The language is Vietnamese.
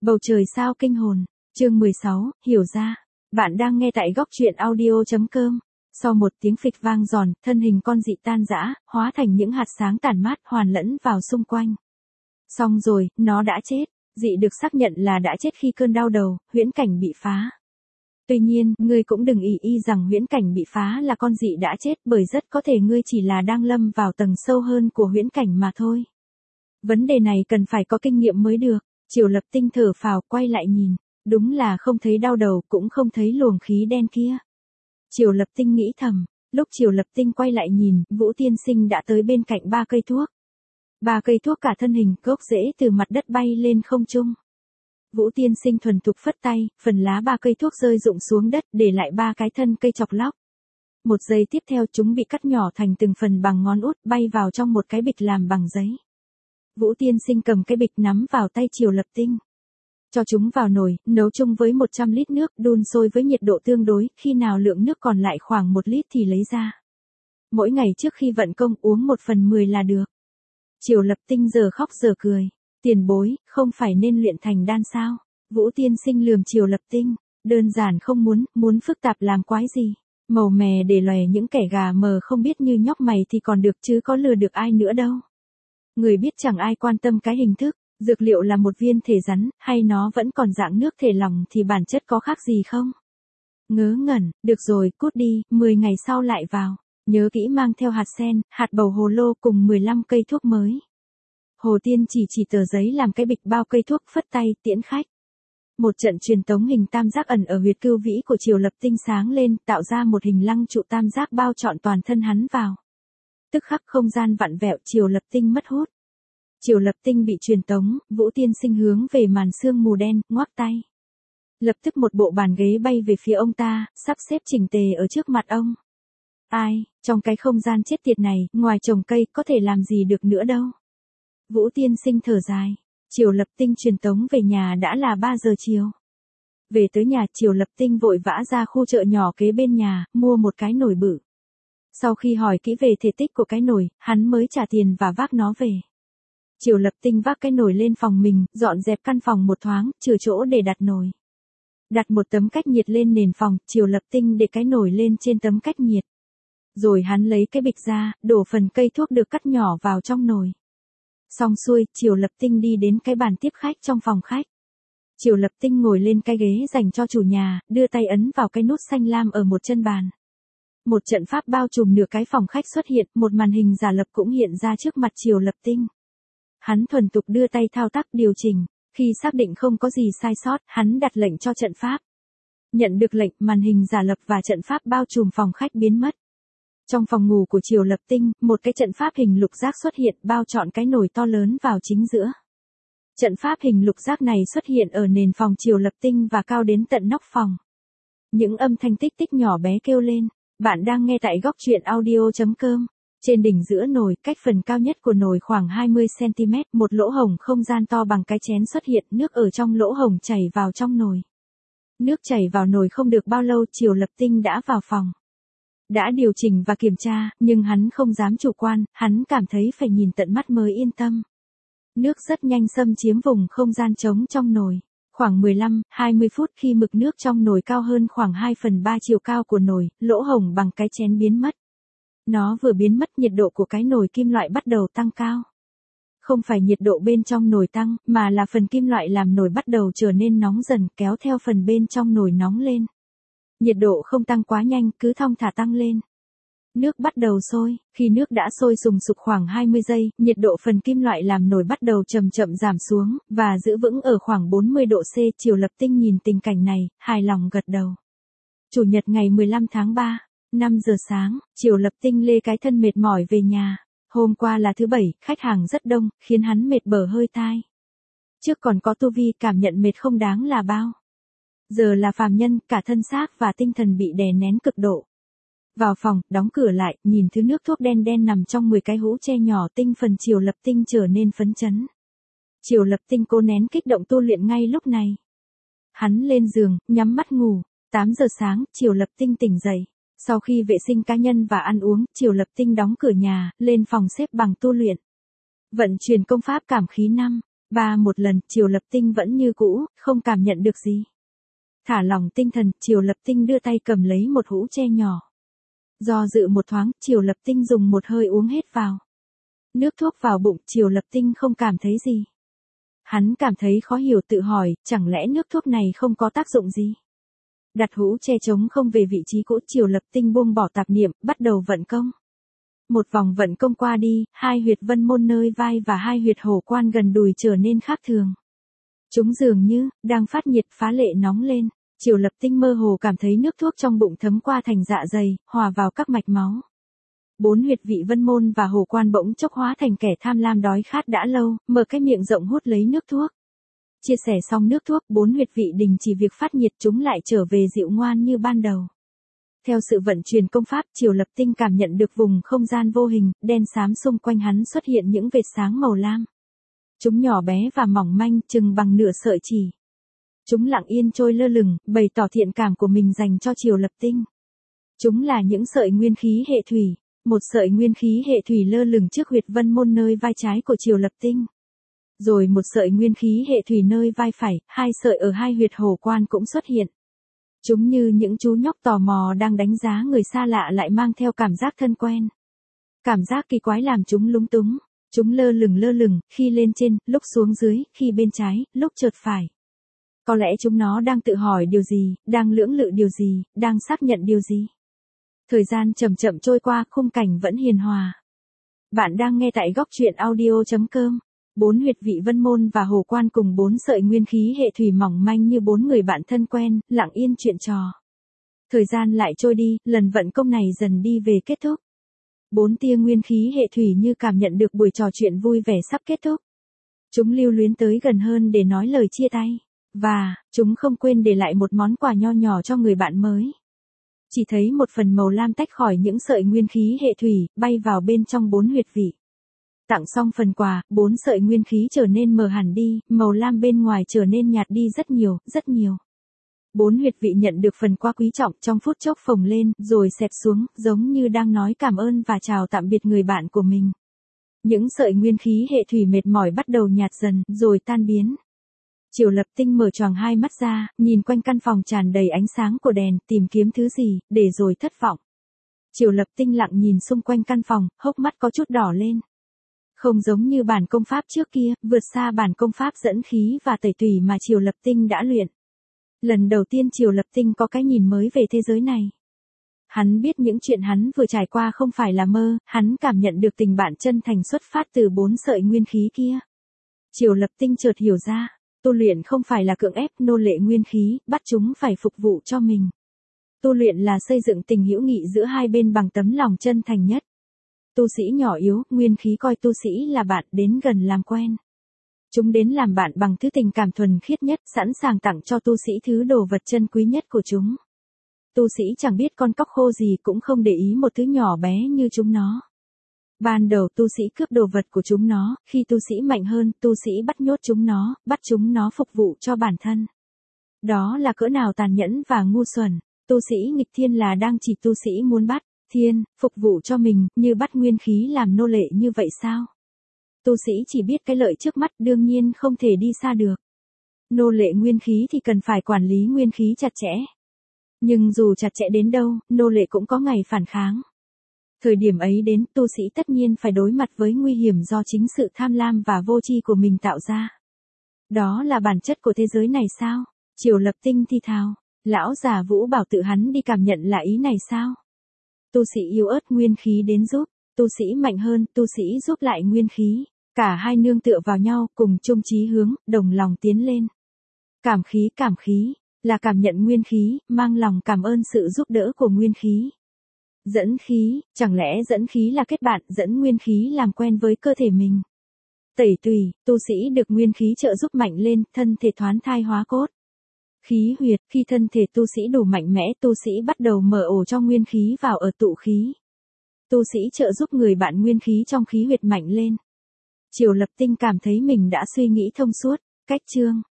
Bầu trời sao kinh hồn. Chương 16, hiểu ra. Bạn đang nghe tại góc truyện audio.com. Sau một tiếng phịch vang giòn, thân hình con dị tan rã, hóa thành những hạt sáng tản mát hoàn lẫn vào xung quanh. Xong rồi, nó đã chết. Dị được xác nhận là đã chết khi cơn đau đầu, huyễn cảnh bị phá. Tuy nhiên, ngươi cũng đừng ý rằng huyễn cảnh bị phá là con dị đã chết, bởi rất có thể ngươi chỉ là đang lâm vào tầng sâu hơn của huyễn cảnh mà thôi. Vấn đề này cần phải có kinh nghiệm mới được. Triều Lập Tinh thở phào, quay lại nhìn. Đúng là không thấy đau đầu, cũng không thấy luồng khí đen kia. Triều Lập Tinh nghĩ thầm. Lúc Triều Lập Tinh quay lại nhìn, Vũ Tiên Sinh đã tới bên cạnh 3 cây thuốc. 3 cây thuốc cả thân hình, gốc rễ từ mặt đất bay lên không trung. Vũ Tiên Sinh thuần thục phất tay, phần lá 3 cây thuốc rơi rụng xuống đất, để lại 3 cái thân cây chọc lóc. Một giây tiếp theo chúng bị cắt nhỏ thành từng phần bằng ngón út, bay vào trong một cái bịch làm bằng giấy. Vũ Tiên Sinh cầm cái bịch nắm vào tay Triều Lập Tinh. Cho chúng vào nồi, nấu chung với 100 lít nước, đun sôi với nhiệt độ tương đối, khi nào lượng nước còn lại khoảng 1 lít thì lấy ra. Mỗi ngày trước khi vận công uống 1/10 là được. Triều Lập Tinh giờ khóc giờ cười. Tiền bối, không phải nên luyện thành đan sao? Vũ Tiên Sinh lườm Triều Lập Tinh. Đơn giản không muốn phức tạp làm quái gì. Màu mè để lòe những kẻ gà mờ không biết như nhóc mày thì còn được chứ có lừa được ai nữa đâu. Người biết chẳng ai quan tâm cái hình thức, dược liệu là một viên thể rắn, hay nó vẫn còn dạng nước thể lỏng thì bản chất có khác gì không? Ngớ ngẩn, được rồi, cút đi, 10 ngày sau lại vào. Nhớ kỹ mang theo hạt sen, hạt bầu hồ lô cùng 15 cây thuốc mới. Hồ Tiên chỉ tờ giấy làm cái bịch bao cây thuốc, phất tay, tiễn khách. Một trận truyền tống hình tam giác ẩn ở huyệt cưu vĩ của Triều Lập Tinh sáng lên, tạo ra một hình lăng trụ tam giác bao trọn toàn thân hắn vào. Tức khắc không gian vặn vẹo, Triều Lập Tinh mất hút. Triều Lập Tinh bị truyền tống, Vũ Tiên Sinh hướng về màn sương mù đen, ngoắc tay. Lập tức một bộ bàn ghế bay về phía ông ta, sắp xếp chỉnh tề ở trước mặt ông. Ai, trong cái không gian chết tiệt này, ngoài trồng cây, có thể làm gì được nữa đâu. Vũ Tiên Sinh thở dài. Triều Lập Tinh truyền tống về nhà đã là 3 giờ chiều. Về tới nhà, Triều Lập Tinh vội vã ra khu chợ nhỏ kế bên nhà, mua một cái nồi bự. Sau khi hỏi kỹ về thể tích của cái nồi, hắn mới trả tiền và vác nó về. Triều Lập Tinh vác cái nồi lên phòng mình, dọn dẹp căn phòng một thoáng, trừ chỗ để đặt nồi. Đặt một tấm cách nhiệt lên nền phòng, Triều Lập Tinh để cái nồi lên trên tấm cách nhiệt. Rồi hắn lấy cái bịch ra, đổ phần cây thuốc được cắt nhỏ vào trong nồi. Xong xuôi, Triều Lập Tinh đi đến cái bàn tiếp khách trong phòng khách. Triều Lập Tinh ngồi lên cái ghế dành cho chủ nhà, đưa tay ấn vào cái nút xanh lam ở một chân bàn. Một trận pháp bao trùm nửa cái phòng khách xuất hiện, một màn hình giả lập cũng hiện ra trước mặt Triều Lập Tinh. Hắn thuần thục đưa tay thao tác điều chỉnh, khi xác định không có gì sai sót, hắn đặt lệnh cho trận pháp. Nhận được lệnh, màn hình giả lập và trận pháp bao trùm phòng khách biến mất. Trong phòng ngủ của Triều Lập Tinh, một cái trận pháp hình lục giác xuất hiện, bao trọn cái nồi to lớn vào chính giữa. Trận pháp hình lục giác này xuất hiện ở nền phòng Triều Lập Tinh và cao đến tận nóc phòng. Những âm thanh tích tích nhỏ bé kêu lên. Bạn đang nghe tại góc truyện audio.com. Trên đỉnh giữa nồi, cách phần cao nhất của nồi khoảng 20 cm, một lỗ hổng không gian to bằng cái chén xuất hiện, nước ở trong lỗ hổng chảy vào trong nồi. Nước chảy vào nồi không được bao lâu, Triều Lập Tinh đã vào phòng. Đã điều chỉnh và kiểm tra, nhưng hắn không dám chủ quan, hắn cảm thấy phải nhìn tận mắt mới yên tâm. Nước rất nhanh xâm chiếm vùng không gian trống trong nồi. Khoảng 15-20 phút khi mực nước trong nồi cao hơn khoảng 2/3 chiều cao của nồi, lỗ hổng bằng cái chén biến mất. Nó vừa biến mất, nhiệt độ của cái nồi kim loại bắt đầu tăng cao. Không phải nhiệt độ bên trong nồi tăng, mà là phần kim loại làm nồi bắt đầu trở nên nóng dần, kéo theo phần bên trong nồi nóng lên. Nhiệt độ không tăng quá nhanh, cứ thong thả tăng lên. Nước bắt đầu sôi, khi nước đã sôi sùng sục khoảng 20 giây, nhiệt độ phần kim loại làm nồi bắt đầu chậm chậm giảm xuống, và giữ vững ở khoảng 40 độ C. Triều Lập Tinh nhìn tình cảnh này, hài lòng gật đầu. Chủ nhật ngày 15 tháng 3, 5 giờ sáng, Triều Lập Tinh lê cái thân mệt mỏi về nhà. Hôm qua là thứ Bảy, khách hàng rất đông, khiến hắn mệt bở hơi tai. Trước còn có tu vi, cảm nhận mệt không đáng là bao. Giờ là phàm nhân, cả thân xác và tinh thần bị đè nén cực độ. Vào phòng, đóng cửa lại, nhìn thứ nước thuốc đen đen nằm trong 10 cái hũ tre nhỏ, tinh phần Triều Lập Tinh trở nên phấn chấn. Triều Lập Tinh cố nén kích động tu luyện ngay lúc này. Hắn lên giường, nhắm mắt ngủ. 8 giờ sáng, Triều Lập Tinh tỉnh dậy. Sau khi vệ sinh cá nhân và ăn uống, Triều Lập Tinh đóng cửa nhà, lên phòng xếp bằng tu luyện. Vận chuyển công pháp cảm khí 5. Một lần, Triều Lập Tinh vẫn như cũ, không cảm nhận được gì. Thả lỏng tinh thần, Triều Lập Tinh đưa tay cầm lấy một hũ tre nhỏ. Do dự một thoáng, Triều Lập Tinh dùng một hơi uống hết vào. Nước thuốc vào bụng, Triều Lập Tinh không cảm thấy gì. Hắn cảm thấy khó hiểu tự hỏi, chẳng lẽ nước thuốc này không có tác dụng gì? Đặt hũ tre trống không về vị trí cũ, Triều Lập Tinh buông bỏ tạp niệm, bắt đầu vận công. Một vòng vận công qua đi, hai huyệt vân môn nơi vai và hai huyệt hổ quan gần đùi trở nên khác thường. Chúng dường như đang phát nhiệt phá lệ nóng lên. Triều Lập Tinh mơ hồ cảm thấy nước thuốc trong bụng thấm qua thành dạ dày, hòa vào các mạch máu. 4 huyệt vị vân môn và hổ quan bỗng chốc hóa thành kẻ tham lam đói khát đã lâu, mở cái miệng rộng hút lấy nước thuốc. Chia sẻ xong nước thuốc, 4 huyệt vị đình chỉ việc phát nhiệt, chúng lại trở về dịu ngoan như ban đầu. Theo sự vận chuyển công pháp, Triều Lập Tinh cảm nhận được vùng không gian vô hình, đen xám xung quanh hắn xuất hiện những vệt sáng màu lam. Chúng nhỏ bé và mỏng manh, chừng bằng nửa sợi chỉ. Chúng lặng yên trôi lơ lửng, bày tỏ thiện cảm của mình dành cho Triều Lập Tinh. Chúng là những sợi nguyên khí hệ thủy. Một sợi nguyên khí hệ thủy lơ lửng trước huyệt vân môn nơi vai trái của Triều Lập Tinh. Rồi một sợi nguyên khí hệ thủy nơi vai phải, 2 sợi ở hai huyệt hổ quan cũng xuất hiện. Chúng như những chú nhóc tò mò đang đánh giá người xa lạ lại mang theo cảm giác thân quen. Cảm giác kỳ quái làm chúng lúng túng. Chúng lơ lửng, khi lên trên, lúc xuống dưới, khi bên trái, lúc chợt phải. Có lẽ chúng nó đang tự hỏi điều gì, đang lưỡng lự điều gì, đang xác nhận điều gì. Thời gian chậm chậm trôi qua, khung cảnh vẫn hiền hòa. Bạn đang nghe tại góc truyện audio.com. 4 huyệt vị vân môn và hổ quan cùng 4 sợi nguyên khí hệ thủy mỏng manh như 4 người bạn thân quen, lặng yên chuyện trò. Thời gian lại trôi đi, lần vận công này dần đi về kết thúc. 4 tia nguyên khí hệ thủy như cảm nhận được buổi trò chuyện vui vẻ sắp kết thúc. Chúng lưu luyến tới gần hơn để nói lời chia tay. Và, chúng không quên để lại một món quà nho nhỏ cho người bạn mới. Chỉ thấy một phần màu lam tách khỏi những sợi nguyên khí hệ thủy, bay vào bên trong 4 huyệt vị. Tặng xong phần quà, 4 sợi nguyên khí trở nên mờ hẳn đi, màu lam bên ngoài trở nên nhạt đi rất nhiều, rất nhiều. 4 huyệt vị nhận được phần quà quý trọng trong phút chốc phồng lên, rồi xẹp xuống, giống như đang nói cảm ơn và chào tạm biệt người bạn của mình. Những sợi nguyên khí hệ thủy mệt mỏi bắt đầu nhạt dần, rồi tan biến. Triều Lập Tinh mở choàng hai mắt ra, nhìn quanh căn phòng tràn đầy ánh sáng của đèn, tìm kiếm thứ gì, để rồi thất vọng. Triều Lập Tinh lặng nhìn xung quanh căn phòng, hốc mắt có chút đỏ lên. Không giống như bản công pháp trước kia, vượt xa bản công pháp dẫn khí và tẩy tủy mà Triều Lập Tinh đã luyện. Lần đầu tiên Triều Lập Tinh có cái nhìn mới về thế giới này. Hắn biết những chuyện hắn vừa trải qua không phải là mơ, hắn cảm nhận được tình bạn chân thành xuất phát từ 4 sợi nguyên khí kia. Triều Lập Tinh chợt hiểu ra. Tu luyện không phải là cưỡng ép nô lệ nguyên khí, bắt chúng phải phục vụ cho mình. Tu luyện là xây dựng tình hữu nghị giữa hai bên bằng tấm lòng chân thành nhất. Tu sĩ nhỏ yếu, nguyên khí coi tu sĩ là bạn, đến gần làm quen. Chúng đến làm bạn bằng thứ tình cảm thuần khiết nhất, sẵn sàng tặng cho tu sĩ thứ đồ vật chân quý nhất của chúng. Tu sĩ chẳng biết con cóc khô gì cũng không để ý một thứ nhỏ bé như chúng nó. Ban đầu tu sĩ cướp đồ vật của chúng nó, khi tu sĩ mạnh hơn, tu sĩ bắt nhốt chúng nó, bắt chúng nó phục vụ cho bản thân. Đó là cỡ nào tàn nhẫn và ngu xuẩn. Tu sĩ nghịch thiên là đang chỉ tu sĩ muốn bắt thiên, phục vụ cho mình, như bắt nguyên khí làm nô lệ như vậy sao? Tu sĩ chỉ biết cái lợi trước mắt, đương nhiên không thể đi xa được. Nô lệ nguyên khí thì cần phải quản lý nguyên khí chặt chẽ. Nhưng dù chặt chẽ đến đâu, nô lệ cũng có ngày phản kháng. Thời điểm ấy đến, tu sĩ tất nhiên phải đối mặt với nguy hiểm do chính sự tham lam và vô tri của mình tạo ra. Đó là bản chất của thế giới này sao? Triều Lập Tinh thi thào. Lão già Vũ bảo tự hắn đi cảm nhận là ý này sao? Tu sĩ yếu ớt nguyên khí đến giúp, tu sĩ mạnh hơn, tu sĩ giúp lại nguyên khí. Cả hai nương tựa vào nhau, cùng chung chí hướng, đồng lòng tiến lên. Cảm khí, là cảm nhận nguyên khí, mang lòng cảm ơn sự giúp đỡ của nguyên khí. Dẫn khí, chẳng lẽ dẫn khí là kết bạn, dẫn nguyên khí làm quen với cơ thể mình. Tẩy tùy, tu sĩ được nguyên khí trợ giúp mạnh lên, thân thể thoán thai hóa cốt. Khí huyệt, khi thân thể tu sĩ đủ mạnh mẽ, tu sĩ bắt đầu mở ổ cho nguyên khí vào ở tụ khí. Tu sĩ trợ giúp người bạn nguyên khí trong khí huyệt mạnh lên. Triều Lập Tinh cảm thấy mình đã suy nghĩ thông suốt. Cách chương